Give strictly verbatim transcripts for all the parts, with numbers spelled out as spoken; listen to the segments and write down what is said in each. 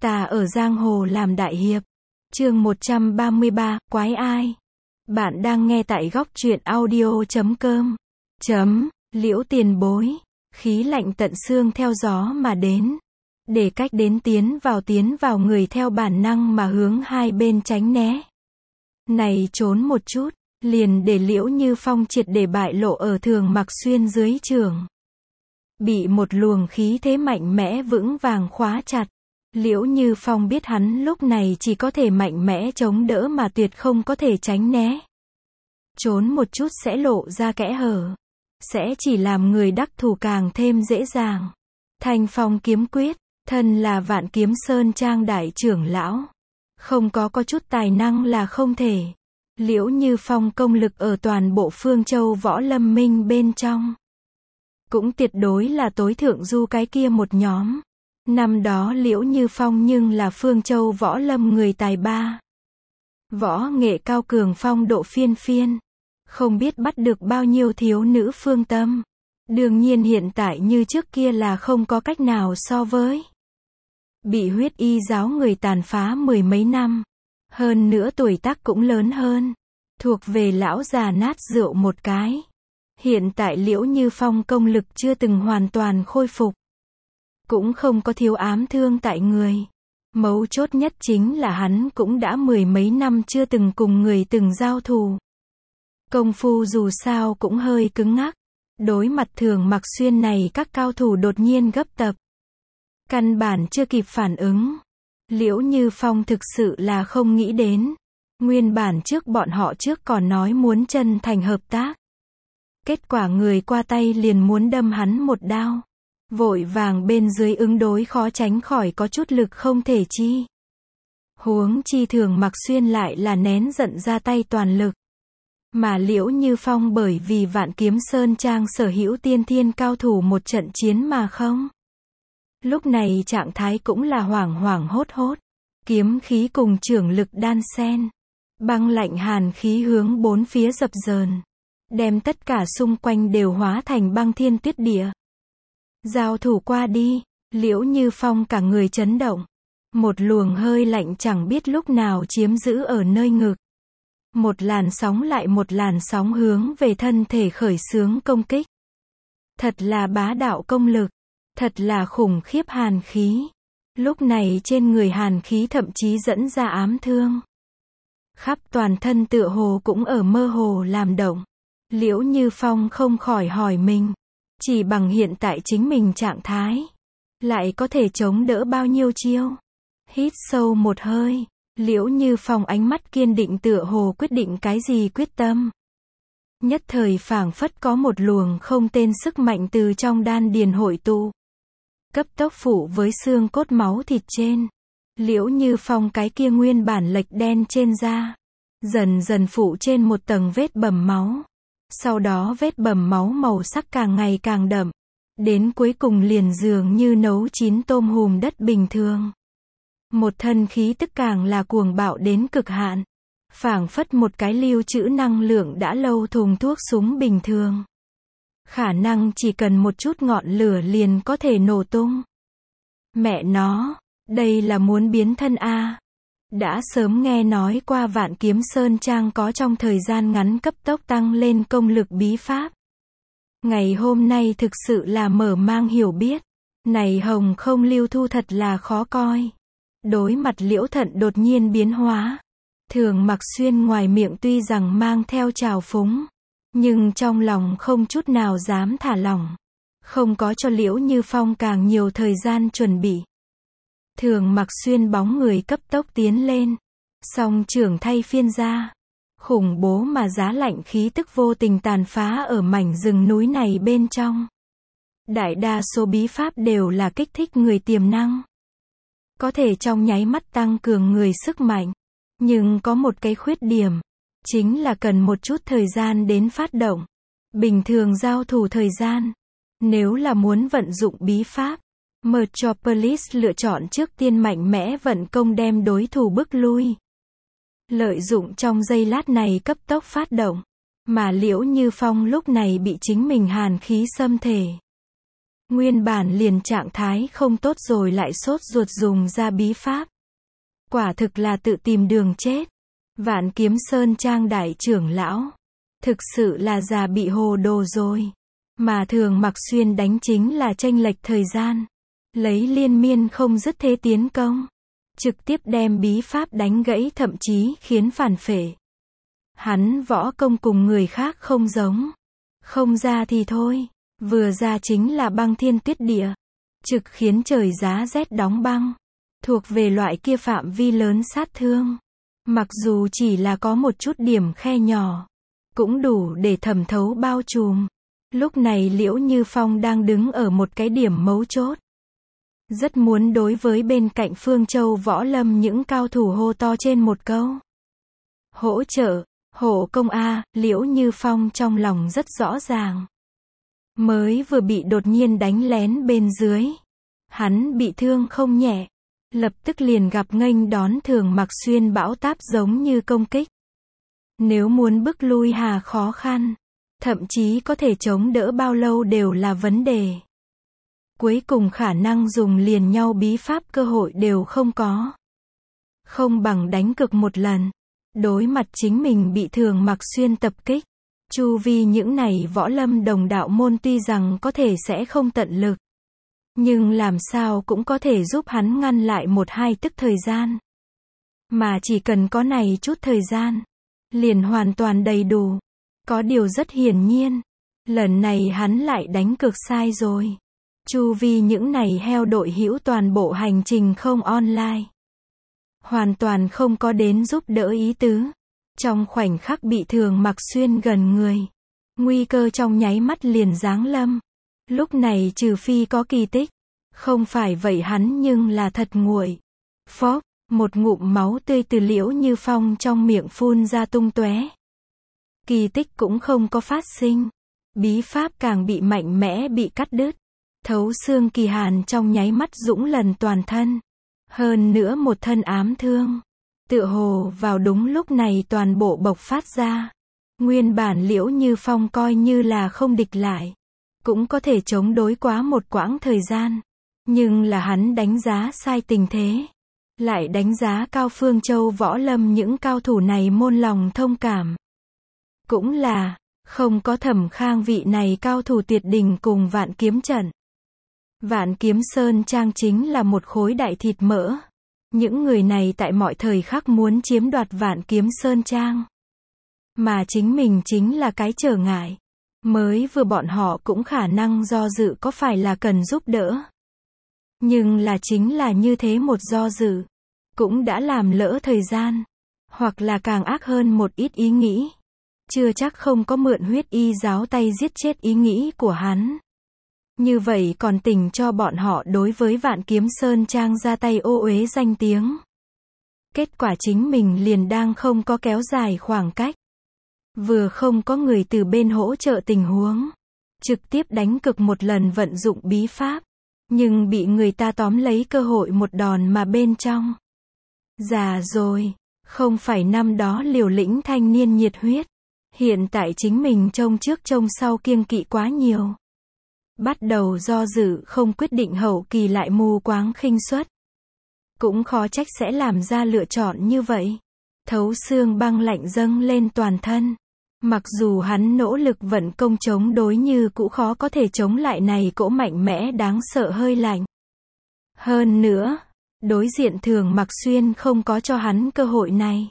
Ta ở giang hồ làm đại hiệp. Chương một trăm ba mươi ba, quái ai? Bạn đang nghe tại góc truyện audio chấm com. Chấm, Liễu tiền bối. Khí lạnh tận xương theo gió mà đến. Để cách đến tiến vào tiến vào người theo bản năng mà hướng hai bên tránh né. Này trốn một chút, liền để Liễu Như Phong triệt để bại lộ ở Thường Mặc Xuyên dưới trường. Bị một luồng khí thế mạnh mẽ vững vàng khóa chặt. Liễu Như Phong biết hắn lúc này chỉ có thể mạnh mẽ chống đỡ mà tuyệt không có thể tránh né. Trốn một chút sẽ lộ ra kẽ hở. Sẽ chỉ làm người đắc thủ càng thêm dễ dàng. Thanh Phong kiếm quyết, thân là Vạn Kiếm Sơn Trang đại trưởng lão. Không có có chút tài năng là không thể. Liễu Như Phong công lực ở toàn bộ Phương Châu Võ Lâm Minh bên trong. Cũng tuyệt đối là tối thượng du cái kia một nhóm. Năm đó Liễu Như Phong nhưng là Phương Châu Võ Lâm người tài ba. Võ nghệ cao cường phong độ phiên phiên. Không biết bắt được bao nhiêu thiếu nữ phương tâm. Đương nhiên hiện tại như trước kia là không có cách nào so với. Bị huyết y giáo người tàn phá mười mấy năm. Hơn nữa tuổi tác cũng lớn hơn. Thuộc về lão già nát rượu một cái. Hiện tại Liễu Như Phong công lực chưa từng hoàn toàn khôi phục. Cũng không có thiếu ám thương tại người. Mấu chốt nhất chính là hắn cũng đã mười mấy năm chưa từng cùng người từng giao thù. Công phu dù sao cũng hơi cứng ngắc. Đối mặt Thường Mặc Xuyên này các cao thủ đột nhiên gấp tập. Căn bản chưa kịp phản ứng. Liễu Như Phong thực sự là không nghĩ đến. Nguyên bản trước bọn họ trước còn nói muốn chân thành hợp tác. Kết quả người qua tay liền muốn đâm hắn một đao. Vội vàng bên dưới ứng đối khó tránh khỏi có chút lực không thể chi. Huống chi Thường Mặc Xuyên lại là nén giận ra tay toàn lực. Mà Liễu Như Phong bởi vì Vạn Kiếm Sơn Trang sở hữu tiên thiên cao thủ một trận chiến mà không. Lúc này trạng thái cũng là hoảng hoảng hốt hốt. Kiếm khí cùng trưởng lực đan xen. Băng lạnh hàn khí hướng bốn phía dập dờn. Đem tất cả xung quanh đều hóa thành băng thiên tuyết địa. Giao thủ qua đi, Liễu Như Phong cả người chấn động. Một luồng hơi lạnh chẳng biết lúc nào chiếm giữ ở nơi ngực. Một làn sóng lại một làn sóng hướng về thân thể khởi xướng công kích. Thật là bá đạo công lực. Thật là khủng khiếp hàn khí. Lúc này trên người hàn khí thậm chí dẫn ra ám thương. Khắp toàn thân tựa hồ cũng ở mơ hồ làm động. Liễu Như Phong không khỏi hỏi mình. Chỉ bằng hiện tại chính mình trạng thái. Lại có thể chống đỡ bao nhiêu chiêu. Hít sâu một hơi. Liễu Như Phong ánh mắt kiên định tựa hồ quyết định cái gì quyết tâm. Nhất thời phảng phất có một luồng không tên sức mạnh từ trong đan điền hội tụ. Cấp tốc phủ với xương cốt máu thịt trên. Liễu Như Phong cái kia nguyên bản lệch đen trên da. Dần dần phủ trên một tầng vết bầm máu. Sau đó vết bầm máu màu sắc càng ngày càng đậm. Đến cuối cùng liền dường như nấu chín tôm hùm đất bình thường. Một thân khí tức càng là cuồng bạo đến cực hạn. Phảng phất một cái lưu trữ năng lượng đã lâu thùng thuốc súng bình thường. Khả năng chỉ cần một chút ngọn lửa liền có thể nổ tung. Mẹ nó, đây là muốn biến thân a. Đã sớm nghe nói qua Vạn Kiếm Sơn Trang có trong thời gian ngắn cấp tốc tăng lên công lực bí pháp. Ngày hôm nay thực sự là mở mang hiểu biết. Này hồng không lưu thu thật là khó coi. Đối mặt Liễu Thận đột nhiên biến hóa. Thường Mặc Xuyên ngoài miệng tuy rằng mang theo trào phúng. Nhưng trong lòng không chút nào dám thả lỏng. Không có cho Liễu Như Phong càng nhiều thời gian chuẩn bị. Thường Mặc Xuyên bóng người cấp tốc tiến lên. Song trưởng thay phiên ra. Khủng bố mà giá lạnh khí tức vô tình tàn phá ở mảnh rừng núi này bên trong. Đại đa số bí pháp đều là kích thích người tiềm năng. Có thể trong nháy mắt tăng cường người sức mạnh. Nhưng có một cái khuyết điểm. Chính là cần một chút thời gian đến phát động. Bình thường giao thủ thời gian. Nếu là muốn vận dụng bí pháp. Metropolis lựa chọn trước tiên mạnh mẽ vận công đem đối thủ bức lui. Lợi dụng trong giây lát này cấp tốc phát động. Mà Liễu Như Phong lúc này bị chính mình hàn khí xâm thể. Nguyên bản liền trạng thái không tốt rồi lại sốt ruột dùng ra bí pháp. Quả thực là tự tìm đường chết. Vạn Kiếm Sơn Trang đại trưởng lão. Thực sự là già bị hồ đồ rồi. Mà Thường Mặc Xuyên đánh chính là chênh lệch thời gian. Lấy liên miên không dứt thế tiến công. Trực tiếp đem bí pháp đánh gãy thậm chí khiến phản phệ. Hắn võ công cùng người khác không giống. Không ra thì thôi. Vừa ra chính là băng thiên tuyết địa. Trực khiến trời giá rét đóng băng. Thuộc về loại kia phạm vi lớn sát thương. Mặc dù chỉ là có một chút điểm khe nhỏ. Cũng đủ để thẩm thấu bao trùm. Lúc này Liễu Như Phong đang đứng ở một cái điểm mấu chốt. Rất muốn đối với bên cạnh Phương Châu Võ Lâm những cao thủ hô to trên một câu. Hỗ trợ, hộ công A, Liễu Như Phong trong lòng rất rõ ràng. Mới vừa bị đột nhiên đánh lén bên dưới. Hắn bị thương không nhẹ. Lập tức liền gặp nghênh đón Thường Mặc Xuyên bão táp giống như công kích. Nếu muốn bức lui hà khó khăn. Thậm chí có thể chống đỡ bao lâu đều là vấn đề. Cuối cùng khả năng dùng liền nhau bí pháp cơ hội đều không có. Không bằng đánh cược một lần. Đối mặt chính mình bị Thường Mặc Xuyên tập kích. Chu vi những này võ lâm đồng đạo môn tuy rằng có thể sẽ không tận lực. Nhưng làm sao cũng có thể giúp hắn ngăn lại một hai tức thời gian. Mà chỉ cần có này chút thời gian. Liền hoàn toàn đầy đủ. Có điều rất hiển nhiên. Lần này hắn lại đánh cược sai rồi. Chu vi những này heo đội hữu toàn bộ hành trình không online. Hoàn toàn không có đến giúp đỡ ý tứ. Trong khoảnh khắc bị Thường Mặc Xuyên gần người. Nguy cơ trong nháy mắt liền giáng lâm. Lúc này trừ phi có kỳ tích. Không phải vậy hắn nhưng là thật nguội. Phốc, một ngụm máu tươi từ Liễu Như Phong trong miệng phun ra tung tóe. Kỳ tích cũng không có phát sinh. Bí pháp càng bị mạnh mẽ bị cắt đứt. Thấu xương kỳ hàn trong nháy mắt dũng lần toàn thân. Hơn nữa một thân ám thương. Tựa hồ vào đúng lúc này toàn bộ bộc phát ra. Nguyên bản Liễu Như Phong coi như là không địch lại. Cũng có thể chống đối quá một quãng thời gian. Nhưng là hắn đánh giá sai tình thế. Lại đánh giá cao Phương Châu Võ Lâm những cao thủ này môn lòng thông cảm. Cũng là, không có Thẩm Khang vị này cao thủ tuyệt đỉnh cùng Vạn Kiếm trận. Vạn Kiếm Sơn Trang chính là một khối đại thịt mỡ. Những người này tại mọi thời khắc muốn chiếm đoạt Vạn Kiếm Sơn Trang. Mà chính mình chính là cái trở ngại. Mới vừa bọn họ cũng khả năng do dự có phải là cần giúp đỡ. Nhưng là chính là như thế một do dự. Cũng đã làm lỡ thời gian. Hoặc là càng ác hơn một ít ý nghĩ. Chưa chắc không có mượn huyết y giáo tay giết chết ý nghĩ của hắn. Như vậy còn tình cho bọn họ đối với Vạn Kiếm Sơn Trang ra tay ô uế danh tiếng. Kết quả chính mình liền đang không có kéo dài khoảng cách. Vừa không có người từ bên hỗ trợ tình huống. Trực tiếp đánh cực một lần vận dụng bí pháp. Nhưng bị người ta tóm lấy cơ hội một đòn mà bên trong. Già rồi. Không phải năm đó liều lĩnh thanh niên nhiệt huyết. Hiện tại chính mình trông trước trông sau kiêng kỵ quá nhiều. Bắt đầu do dự không quyết định hậu kỳ lại mù quáng khinh suất. Cũng khó trách sẽ làm ra lựa chọn như vậy. Thấu xương băng lạnh dâng lên toàn thân. Mặc dù hắn nỗ lực vận công chống đối như cũ khó có thể chống lại này cỗ mạnh mẽ đáng sợ hơi lạnh. Hơn nữa, đối diện Thường Mặc Xuyên không có cho hắn cơ hội này.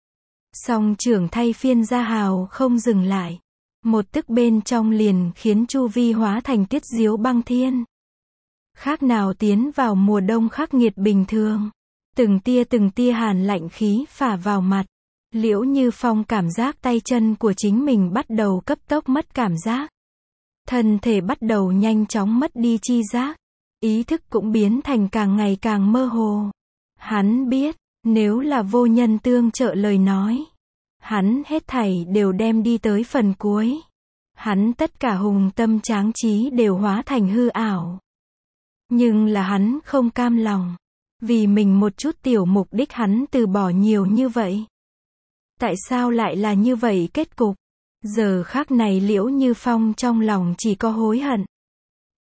Song trưởng thay phiên ra hào không dừng lại. Một tức bên trong liền khiến chu vi hóa thành tuyết diếu băng thiên. Khác nào tiến vào mùa đông khắc nghiệt bình thường. Từng tia từng tia hàn lạnh khí phả vào mặt. Liễu Như Phong cảm giác tay chân của chính mình bắt đầu cấp tốc mất cảm giác. Thân thể bắt đầu nhanh chóng mất đi chi giác. Ý thức cũng biến thành càng ngày càng mơ hồ. Hắn biết, nếu là vô nhân tương trợ lời nói. Hắn hết thảy đều đem đi tới phần cuối. Hắn tất cả hùng tâm tráng trí đều hóa thành hư ảo. Nhưng là hắn không cam lòng. Vì mình một chút tiểu mục đích hắn từ bỏ nhiều như vậy. Tại sao lại là như vậy kết cục? Giờ khắc này Liễu Như Phong trong lòng chỉ có hối hận.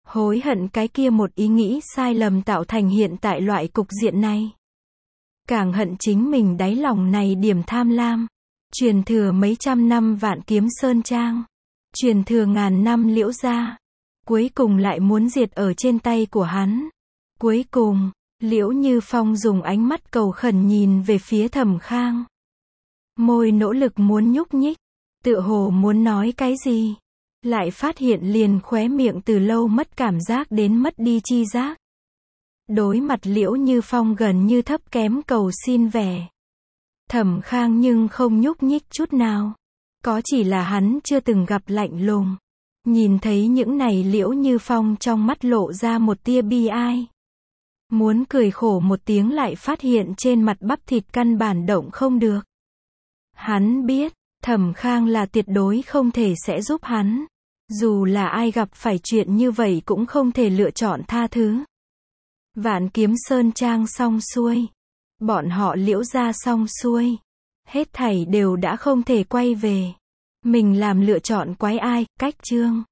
Hối hận cái kia một ý nghĩ sai lầm tạo thành hiện tại loại cục diện này. Càng hận chính mình đáy lòng này điểm tham lam. Truyền thừa mấy trăm năm Vạn Kiếm Sơn Trang. Truyền thừa ngàn năm Liễu gia. Cuối cùng lại muốn diệt ở trên tay của hắn. Cuối cùng, Liễu Như Phong dùng ánh mắt cầu khẩn nhìn về phía Thẩm Khang. Môi nỗ lực muốn nhúc nhích, tựa hồ muốn nói cái gì. Lại phát hiện liền khóe miệng từ lâu mất cảm giác đến mất đi chi giác. Đối mặt Liễu Như Phong gần như thấp kém cầu xin vẻ. Thẩm Khang nhưng không nhúc nhích chút nào. Có chỉ là hắn chưa từng gặp lạnh lùng. Nhìn thấy những này Liễu Như Phong trong mắt lộ ra một tia bi ai. Muốn cười khổ một tiếng lại phát hiện trên mặt bắp thịt căn bản động không được. Hắn biết, Thẩm Khang là tuyệt đối không thể sẽ giúp hắn. Dù là ai gặp phải chuyện như vậy cũng không thể lựa chọn tha thứ. Vạn Kiếm Sơn Trang xong xuôi. Bọn họ Liễu gia xong xuôi. Hết thảy đều đã không thể quay về. Mình làm lựa chọn quái ai, cách chương.